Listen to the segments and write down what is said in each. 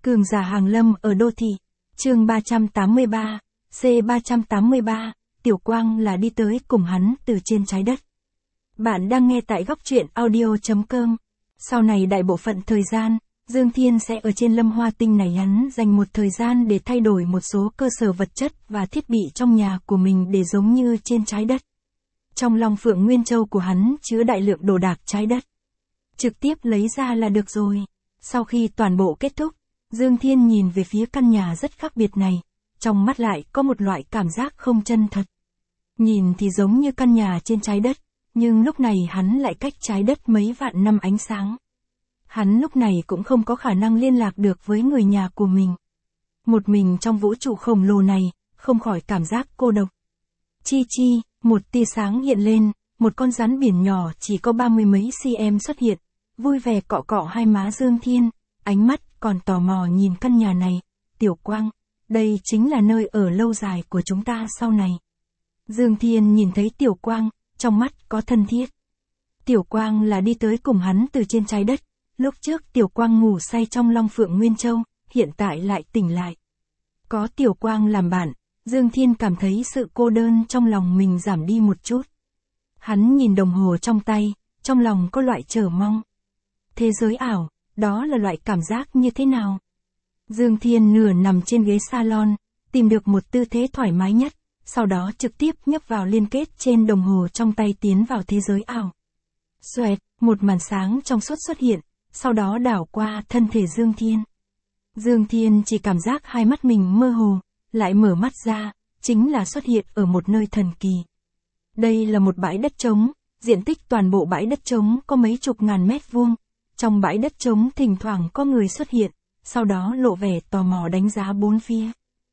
Cường giả hàng lâm ở đô thị. Chương 383, C383, Tiểu Quang là đi tới cùng hắn từ trên trái đất. Bạn đang nghe tại góc truyện audio.com. Sau này đại bộ phận thời gian, Dương Thiên sẽ ở trên Lâm Hoa Tinh này hắn dành một thời gian để thay đổi một số cơ sở vật chất và thiết bị trong nhà của mình để giống như trên trái đất. Trong Long Phượng Nguyên Châu của hắn chứa đại lượng đồ đạc trái đất. Trực tiếp lấy ra là được rồi. Sau khi toàn bộ kết thúc, Dương Thiên nhìn về phía căn nhà rất khác biệt này, trong mắt lại có một loại cảm giác không chân thật. Nhìn thì giống như căn nhà trên trái đất, nhưng lúc này hắn lại cách trái đất mấy vạn năm ánh sáng. Hắn lúc này cũng không có khả năng liên lạc được với người nhà của mình. Một mình trong vũ trụ khổng lồ này, không khỏi cảm giác cô độc. Chi chi, một tia sáng hiện lên, một con rắn biển nhỏ chỉ có 30 mấy cm xuất hiện, vui vẻ cọ cọ hai má Dương Thiên, ánh mắt còn tò mò nhìn căn nhà này. Tiểu Quang, đây chính là nơi ở lâu dài của chúng ta sau này. Dương Thiên nhìn thấy Tiểu Quang, trong mắt có thân thiết. Tiểu Quang là đi tới cùng hắn từ trên trái đất. Lúc trước Tiểu Quang ngủ say trong Long Phượng Nguyên Châu, hiện tại lại tỉnh lại. Có Tiểu Quang làm bạn, Dương Thiên cảm thấy sự cô đơn trong lòng mình giảm đi một chút. Hắn nhìn đồng hồ trong tay, trong lòng có loại chờ mong. Thế giới ảo, đó là loại cảm giác như thế nào? Dương Thiên nửa nằm trên ghế salon, tìm được một tư thế thoải mái nhất, sau đó trực tiếp nhấp vào liên kết trên đồng hồ trong tay tiến vào thế giới ảo. Xoẹt, một màn sáng trong suốt xuất hiện, sau đó đảo qua thân thể Dương Thiên. Dương Thiên chỉ cảm giác hai mắt mình mơ hồ, lại mở mắt ra, chính là xuất hiện ở một nơi thần kỳ. Đây là một bãi đất trống, diện tích toàn bộ bãi đất trống có mấy chục ngàn mét vuông. Trong bãi đất trống thỉnh thoảng có người xuất hiện, sau đó lộ vẻ tò mò đánh giá bốn phía.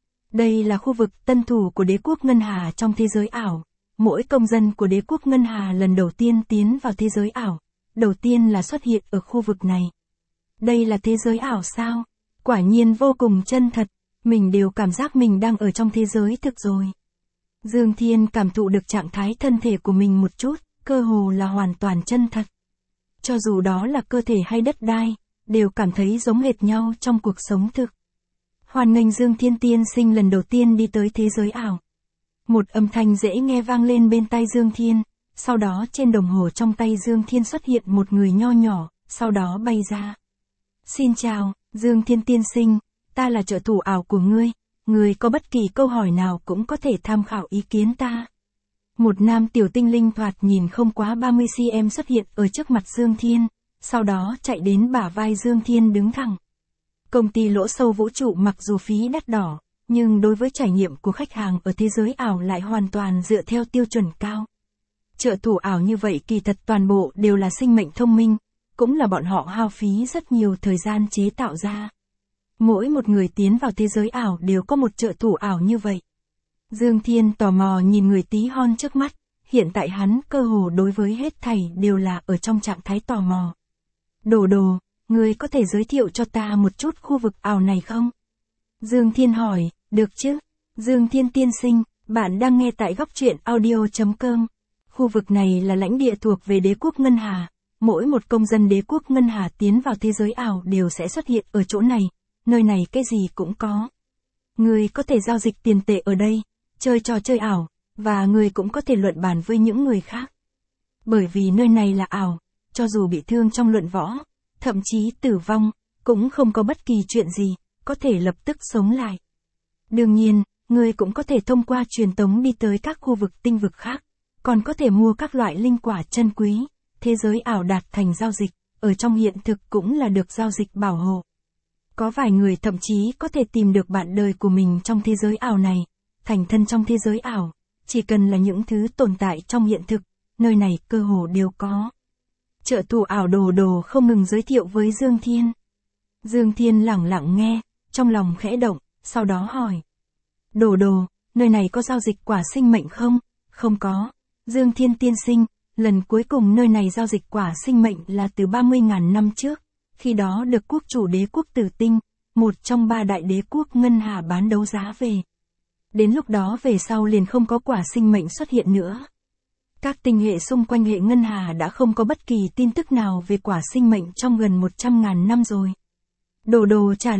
Đây là khu vực tân thủ của đế quốc Ngân Hà trong thế giới ảo. Mỗi công dân của đế quốc Ngân Hà lần đầu tiên tiến vào thế giới ảo, đầu tiên là xuất hiện ở khu vực này. Đây là thế giới ảo sao? Quả nhiên vô cùng chân thật, mình đều cảm giác mình đang ở trong thế giới thực rồi. Dương Thiên cảm thụ được trạng thái thân thể của mình một chút, cơ hồ là hoàn toàn chân thật. Cho dù đó là cơ thể hay đất đai, đều cảm thấy giống hệt nhau trong cuộc sống thực. Hoan nghênh Dương Thiên tiên sinh lần đầu tiên đi tới thế giới ảo. Một âm thanh dễ nghe vang lên bên tai Dương Thiên, sau đó trên đồng hồ trong tay Dương Thiên xuất hiện một người nho nhỏ, sau đó bay ra. Xin chào, Dương Thiên tiên sinh, ta là trợ thủ ảo của ngươi có bất kỳ câu hỏi nào cũng có thể tham khảo ý kiến ta. Một nam tiểu tinh linh thoạt nhìn không quá 30 cm xuất hiện ở trước mặt Dương Thiên, sau đó chạy đến bả vai Dương Thiên đứng thẳng. Công ty lỗ sâu vũ trụ mặc dù phí đắt đỏ, nhưng đối với trải nghiệm của khách hàng ở thế giới ảo lại hoàn toàn dựa theo tiêu chuẩn cao. Trợ thủ ảo như vậy kỳ thật toàn bộ đều là sinh mệnh thông minh, cũng là bọn họ hao phí rất nhiều thời gian chế tạo ra. Mỗi một người tiến vào thế giới ảo đều có một trợ thủ ảo như vậy. Dương Thiên tò mò nhìn người tí hon trước mắt, hiện tại hắn cơ hồ đối với hết thảy đều là ở trong trạng thái tò mò. Đồ đồ, ngươi có thể giới thiệu cho ta một chút khu vực ảo này không? Dương Thiên hỏi, được chứ? Dương Thiên tiên sinh, bạn đang nghe tại góc truyện audio.com. Khu vực này là lãnh địa thuộc về đế quốc Ngân Hà. Mỗi một công dân đế quốc Ngân Hà tiến vào thế giới ảo đều sẽ xuất hiện ở chỗ này. Nơi này cái gì cũng có. Ngươi có thể giao dịch tiền tệ ở đây, chơi trò chơi ảo, và người cũng có thể luận bàn với những người khác. Bởi vì nơi này là ảo, cho dù bị thương trong luận võ, thậm chí tử vong, cũng không có bất kỳ chuyện gì, có thể lập tức sống lại. Đương nhiên, người cũng có thể thông qua truyền tống đi tới các khu vực tinh vực khác, còn có thể mua các loại linh quả chân quý, thế giới ảo đạt thành giao dịch, ở trong hiện thực cũng là được giao dịch bảo hộ. Có vài người thậm chí có thể tìm được bạn đời của mình trong thế giới ảo này, thành thân trong thế giới ảo, chỉ cần là những thứ tồn tại trong hiện thực, nơi này cơ hồ đều có. Trợ thủ ảo đồ đồ không ngừng giới thiệu với Dương Thiên. Dương Thiên lẳng lặng nghe, trong lòng khẽ động, sau đó hỏi. Đồ đồ, nơi này có giao dịch quả sinh mệnh không? Không có. Dương Thiên tiên sinh, lần cuối cùng nơi này giao dịch quả sinh mệnh là từ 30.000 năm trước, khi đó được quốc chủ đế quốc Tử Tinh, một trong 3 đại đế quốc Ngân Hà bán đấu giá về. Đến lúc đó về sau liền không có quả sinh mệnh xuất hiện nữa. Các tinh hệ xung quanh hệ Ngân Hà đã không có bất kỳ tin tức nào về quả sinh mệnh trong gần 100.000 năm rồi. Đồ đồ trả lời,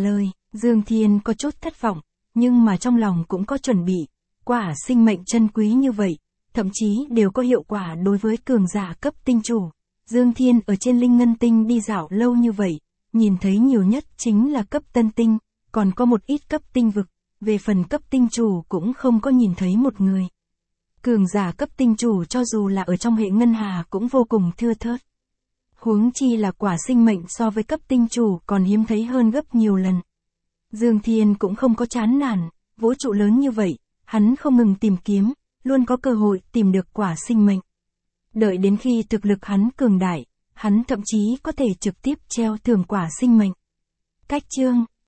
Dương Thiên có chút thất vọng, nhưng mà trong lòng cũng có chuẩn bị. Quả sinh mệnh chân quý như vậy, thậm chí đều có hiệu quả đối với cường giả cấp tinh chủ. Dương Thiên ở trên Linh Ngân Tinh đi dạo lâu như vậy, nhìn thấy nhiều nhất chính là cấp tân tinh, còn có một ít cấp tinh vực, về phần cấp tinh chủ cũng không có nhìn thấy một người. Cường giả cấp tinh chủ cho dù là ở trong hệ ngân hà cũng vô cùng thưa thớt. Huống chi là quả sinh mệnh so với cấp tinh chủ còn hiếm thấy hơn gấp nhiều lần. Dương Thiên cũng không có chán nản, vũ trụ lớn như vậy, hắn không ngừng tìm kiếm, luôn có cơ hội tìm được quả sinh mệnh. Đợi đến khi thực lực hắn cường đại, hắn thậm chí có thể trực tiếp treo thưởng quả sinh mệnh. Cách chương